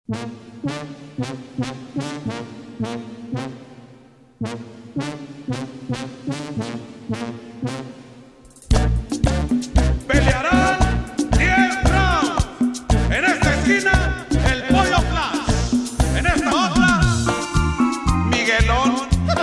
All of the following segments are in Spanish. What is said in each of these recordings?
Pelearán 10 rounds. En esta esquina, el Pollo Flash. En esta otra, Miguelón.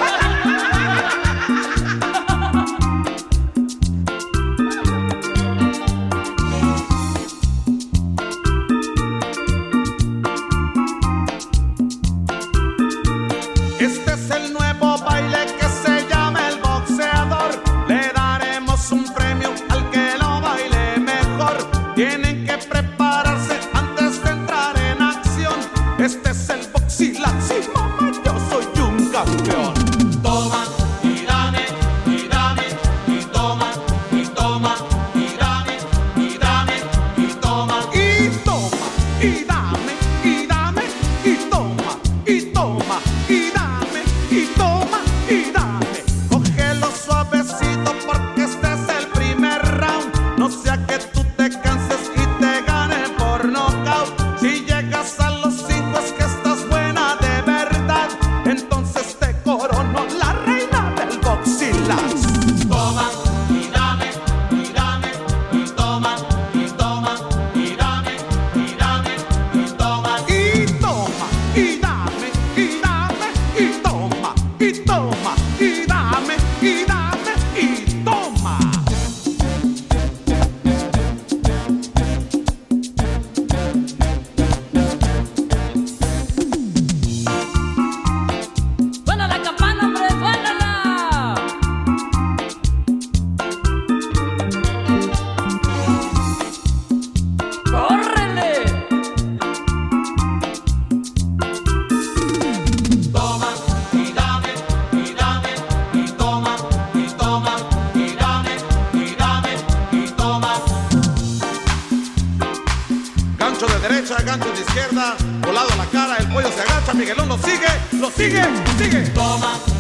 Este es el nuevo baile que se llama el boxeador. Le daremos un premio al que lo baile mejor. Tienen que prepararse antes de entrar en acción. Este es el boxilax. Sí, mamá, yo soy un campeón. Toma y dame, y dame, y toma, y toma, y dame, y dame, y toma, y toma, y dame, y dame, y toma, y toma, y dame, y toma, y dame. Cógelo suavecito porque este es el primer round. No sea que tú te canses y te ganen por nocaut. Si llegas a los 5 es que estás buena de verdad. Entonces te corono la reina del boxilax. Toma y dame, y dame, y toma, y toma, y dame, y dame, y toma, y toma, y dame, y dame, y toma, y toma, y dame, y dame, y toma. ¡Suena la campana, hombre! ¡Suénala! ¡Córrele! Toma y dame, y dame, y toma, y toma, y dame, y dame, y toma. Gancho de derecha, gancho de izquierda, volado a la cara, el pollo se agacha, Miguelón lo sigue, lo sigue, lo sigue. Toma